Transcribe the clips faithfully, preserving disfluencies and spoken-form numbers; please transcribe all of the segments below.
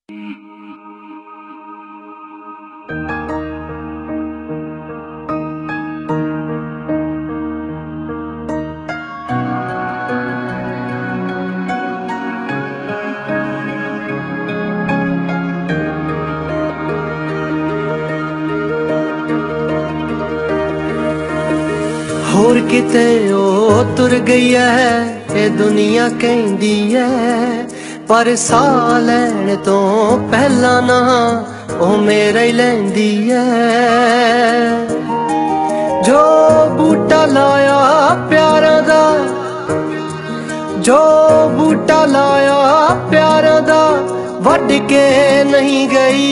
होर किते ओ तुर गई है ये दुनिया कहंदी है, पर साह लैण तो पहला ना ओ मेरा ही लैंदी है। जो बूटा लाया प्यारा दा, जो बूटा लाया प्यारा दा वड के नहीं गई,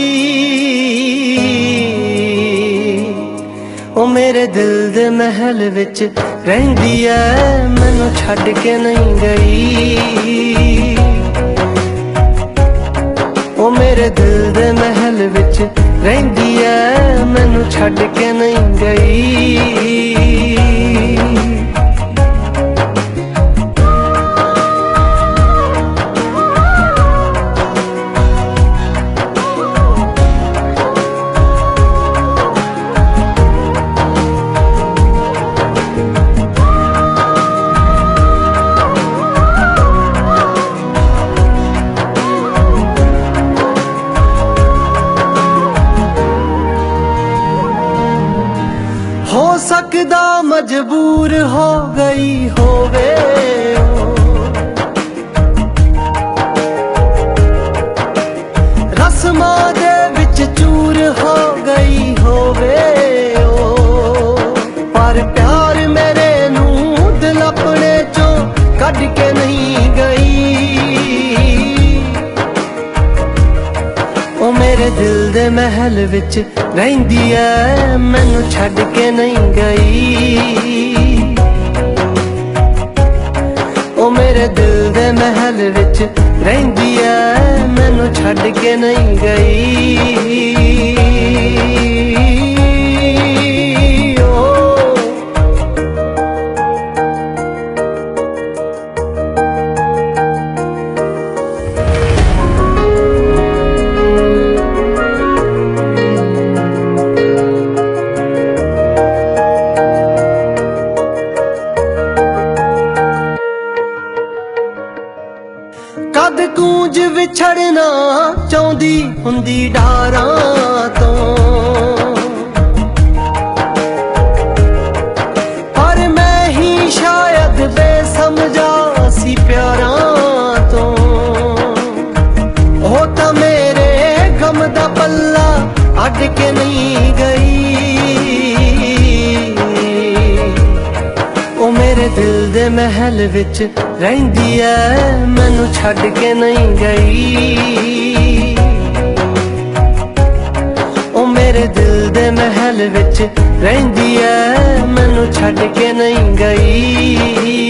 ओ मेरे दिल दे महल विच रहिंदी ऐ मैनू छड्ड के नहीं गई। ओ मेरे दिल दे महल विच रहिंदी ऐ मैनू छड्ड के नहीं गई। हो सकदा मजबूर हो गई होवे, रस्मां दे विच चूर हो गई होवे ओ, पर प्यार मेरे नू दिल अपने चों कढ के नहीं गई। ओ मेरे दिल दे महल विच रहिंदी ऐ मैनू छड्ड के नहीं गई। ओ मेरे दिल दे महल विच रहिंदी ऐ मैनू छड्ड के नहीं गई। कद कूंज विछड़ना चाहती हुंदी डारां तो, पर मैं ही शायद बेसमझा सी प्यारां तो। ओ तां मेरे गम दा पल्ला अड के नहीं गई, ओ मेरे दिल दे महल विच रहिंदी ऐ मैनू छड्ड के नहीं गई। ओ मेरे दिल दे महल विच रहिंदी ऐ मैनू छड्ड के नहीं गई।